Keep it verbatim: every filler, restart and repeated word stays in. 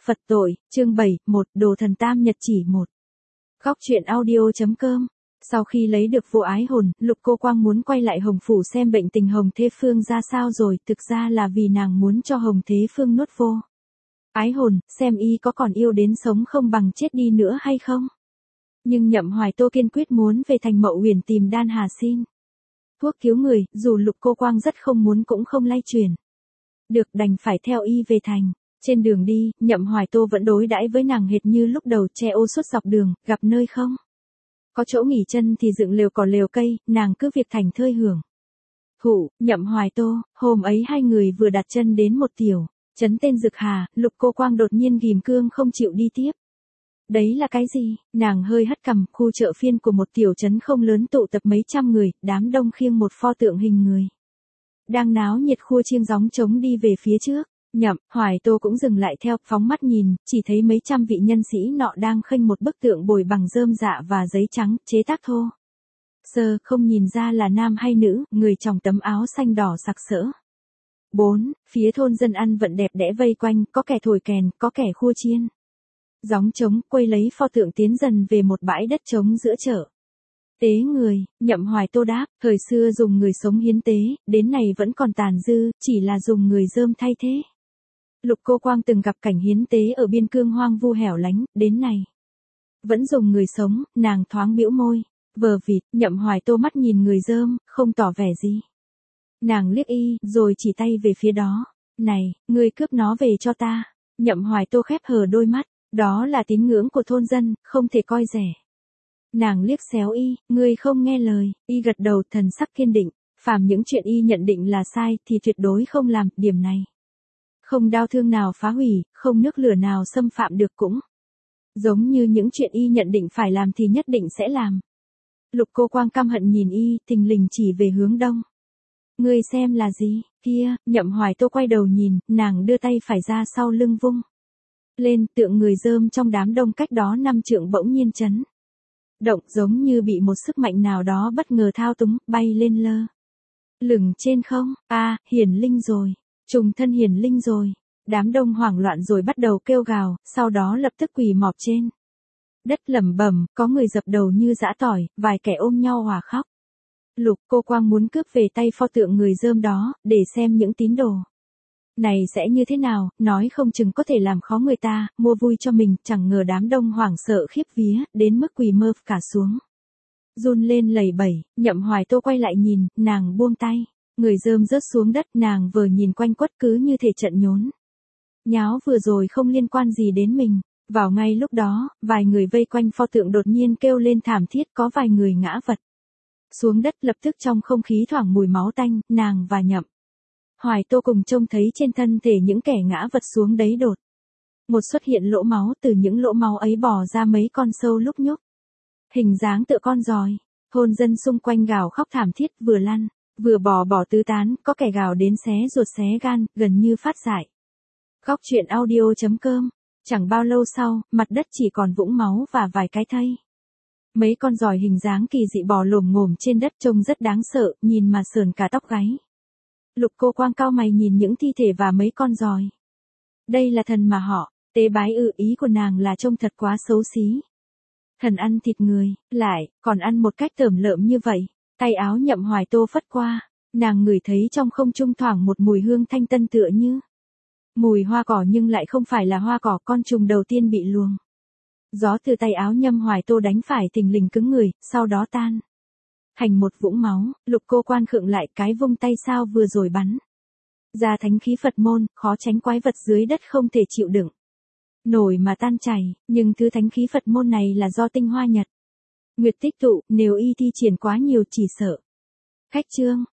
Phật tội, chương bảy, một, Đồ Thần Tam Nhật chỉ một. Góc truyện audio.com. Sau khi lấy được vô ái hồn, Lục Cô Quang muốn quay lại Hồng Phủ xem bệnh tình Hồng Thế Phương ra sao rồi, thực ra là vì nàng muốn cho Hồng Thế Phương nuốt vô ái hồn, xem y có còn yêu đến sống không bằng chết đi nữa hay không. Nhưng Nhậm Hoài Tô kiên quyết muốn về thành Mậu Uyển tìm Đan Hà xin thuốc cứu người, dù Lục Cô Quang rất không muốn cũng không lay chuyển được, đành phải theo y về thành. Trên đường đi, Nhậm Hoài Tô vẫn đối đãi với nàng hệt như lúc đầu, che ô suốt dọc đường, gặp nơi không có chỗ nghỉ chân thì dựng lều cỏ lều cây, nàng cứ việc thành thơi hưởng thụ. Nhậm Hoài Tô, hôm ấy hai người vừa đặt chân đến một tiểu trấn tên Dực Hà, Lục Cô Quang đột nhiên ghim cương không chịu đi tiếp. Đấy là cái gì? Nàng hơi hất cằm, khu chợ phiên của một tiểu trấn không lớn tụ tập mấy trăm người, đám đông khiêng một pho tượng hình người đang náo nhiệt khua chiêng gióng trống đi về phía trước. Nhậm Hoài Tô cũng dừng lại theo, phóng mắt nhìn, chỉ thấy mấy trăm vị nhân sĩ nọ đang khênh một bức tượng bồi bằng rơm dạ và giấy trắng, chế tác thô sơ, không nhìn ra là nam hay nữ, người trong tấm áo xanh đỏ sặc sỡ. Bốn, phía thôn dân ăn vận đẹp đẽ vây quanh, có kẻ thổi kèn, có kẻ khua chiên gióng trống, quây lấy pho tượng tiến dần về một bãi đất trống giữa chợ. Tế người, Nhậm Hoài Tô đáp, thời xưa dùng người sống hiến tế, đến này vẫn còn tàn dư, chỉ là dùng người rơm thay thế. Lục Cô Quang từng gặp cảnh hiến tế ở biên cương hoang vu hẻo lánh, đến này vẫn dùng người sống, nàng thoáng bĩu môi, vờ vịt. Nhậm Hoài Tô mắt nhìn người rơm, không tỏ vẻ gì. Nàng liếc y, rồi chỉ tay về phía đó. Này, ngươi cướp nó về cho ta. Nhậm Hoài Tô khép hờ đôi mắt, đó là tín ngưỡng của thôn dân, không thể coi rẻ. Nàng liếc xéo y, ngươi không nghe lời. Y gật đầu, thần sắc kiên định, phàm những chuyện y nhận định là sai thì tuyệt đối không làm, điểm này không đau thương nào phá hủy, không nước lửa nào xâm phạm được, cũng giống như những chuyện y nhận định phải làm thì nhất định sẽ làm. Lục Cô Quang căm hận nhìn y, thình lình chỉ về hướng đông. Ngươi xem là gì? Kia. Nhậm Hoài Tô quay đầu nhìn, nàng đưa tay phải ra sau lưng vung lên, tượng người rơm trong đám đông cách đó năm trượng bỗng nhiên chấn động, giống như bị một sức mạnh nào đó bất ngờ thao túng, bay lên lơ lửng trên không. A, à, hiển linh rồi. Trùng thân hiển linh rồi. Đám đông hoảng loạn rồi bắt đầu kêu gào, sau đó lập tức quỳ mọp trên đất lẩm bẩm, có người dập đầu như giã tỏi, vài kẻ ôm nhau hòa khóc. Lục Cô Quang muốn cướp về tay pho tượng người rơm đó, để xem những tín đồ này sẽ như thế nào, nói không chừng có thể làm khó người ta, mua vui cho mình, chẳng ngờ đám đông hoảng sợ khiếp vía, đến mức quỳ mơ cả xuống run lên lẩy bẩy. Nhậm Hoài Tô quay lại nhìn, nàng buông tay. Người rơm rớt xuống đất, nàng vừa nhìn quanh quất cứ như thể trận nhốn nháo vừa rồi không liên quan gì đến mình. Vào ngay lúc đó, vài người vây quanh pho tượng đột nhiên kêu lên thảm thiết, có vài người ngã vật xuống đất, lập tức trong không khí thoảng mùi máu tanh. Nàng và Nhậm Hoài Tô cùng trông thấy trên thân thể những kẻ ngã vật xuống đấy đột một xuất hiện lỗ máu, từ những lỗ máu ấy bò ra mấy con sâu lúc nhúc, hình dáng tựa con giòi. Thôn dân xung quanh gào khóc thảm thiết, vừa lăn vừa bò bỏ tứ tán, có kẻ gào đến xé ruột xé gan, gần như phát dại. Góc truyện audio.com. Chẳng bao lâu sau, mặt đất chỉ còn vũng máu và vài cái thây. Mấy con giòi hình dáng kỳ dị bò lồm ngồm trên đất, trông rất đáng sợ, nhìn mà sờn cả tóc gáy. Lục Cô Quang cau mày nhìn những thi thể và mấy con giòi. Đây là thần mà họ tế bái ư? Ý của nàng là trông thật quá xấu xí. Thần ăn thịt người, lại còn ăn một cách tởm lợm như vậy. Tay áo Nhậm Hoài Tô phất qua, nàng ngửi thấy trong không trung thoảng một mùi hương thanh tân tựa như mùi hoa cỏ, nhưng lại không phải là hoa cỏ. Con trùng đầu tiên bị luồng gió từ tay áo Nhậm Hoài Tô đánh phải thình lình cứng người, sau đó tan thành một vũng máu. Lục Cô Quan khựng lại, cái vung tay sao vừa rồi bắn ra thánh khí Phật môn, khó tránh quái vật dưới đất không thể chịu đựng nổi mà tan chảy. Nhưng thứ thánh khí Phật môn này là do tinh hoa nhật nguyệt tích tụ, nếu y thi triển quá nhiều chỉ sợ khách trương.